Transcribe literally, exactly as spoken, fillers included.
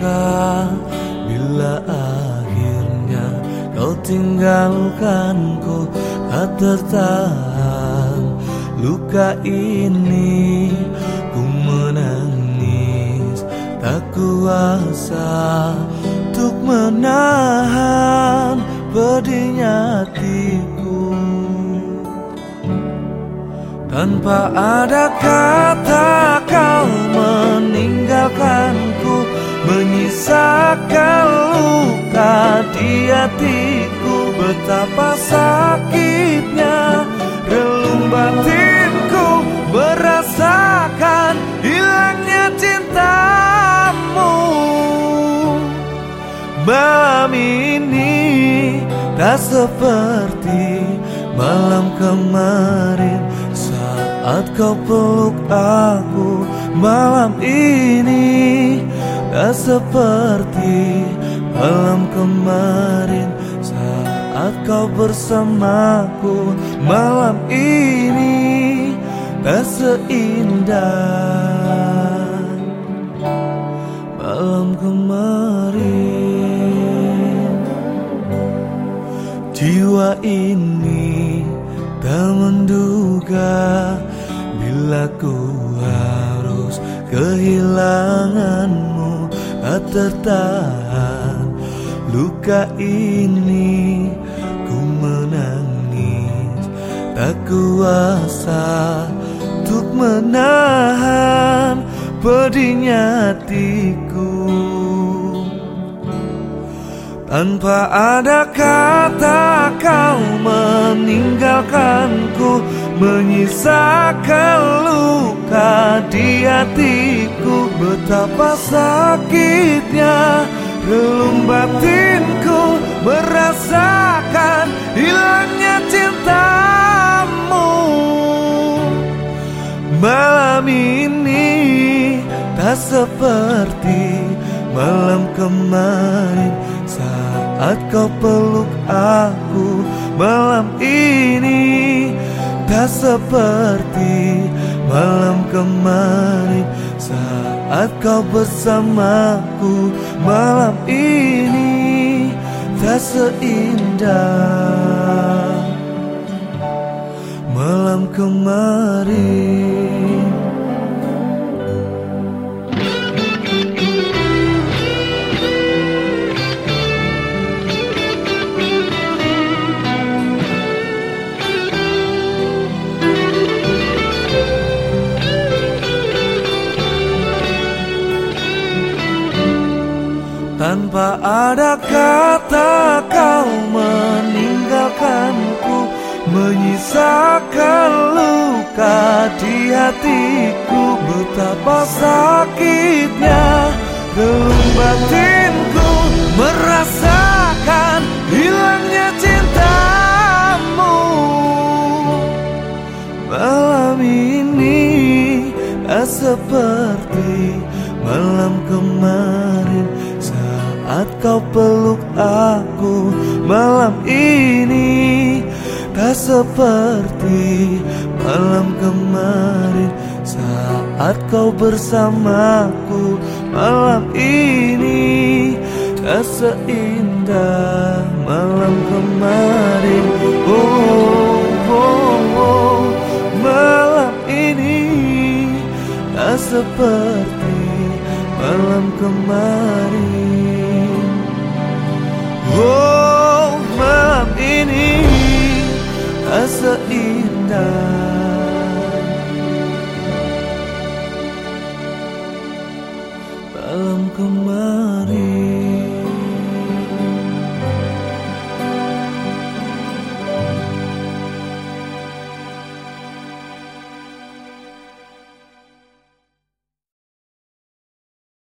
duka bila akhirnya kau tinggalkanku. Tak tertahan luka ini, ku menangis tak kuasa untuk menahan pedihnya hatiku. Tanpa ada kata kau meninggalkanku, menyisakan luka di hatiku. Betapa sakitnya relung batinku merasakan hilangnya cintamu. Malam ini tak seperti malam kemarin saat kau peluk aku. Malam ini tak seperti malam kemarin saat kau bersamaku. Malam ini tak seindah malam kemarin. Jiwa ini tak menduga bila ku harus kehilanganmu. Tak tertahan luka ini, ku menangis tak kuasa untuk menahan pedihnya hatiku. Tanpa ada kata kau meninggalkanku, menyisakan luka di hatiku. Betapa sakitnya relung batinku merasakan hilangnya cintamu. Malam ini tak seperti malam kemarin saat kau peluk aku. Malam ini tak seperti malam kemarin saat kau bersamaku. Malam ini tak seindah malam kemarin. Tanpa ada kata kau meninggalkanku, menyisakan luka di hatiku. Betapa sakitnya relung batinku merasakan hilangnya cintamu. Malam ini tak seperti malam kemarin saat kau peluk aku. Malam ini tak seperti malam kemarin saat kau bersamaku. Malam ini tak seindah malam kemarin. Oh, oh, oh. Malam ini tak seperti malam kemarin. Oh, malam ini tak seindah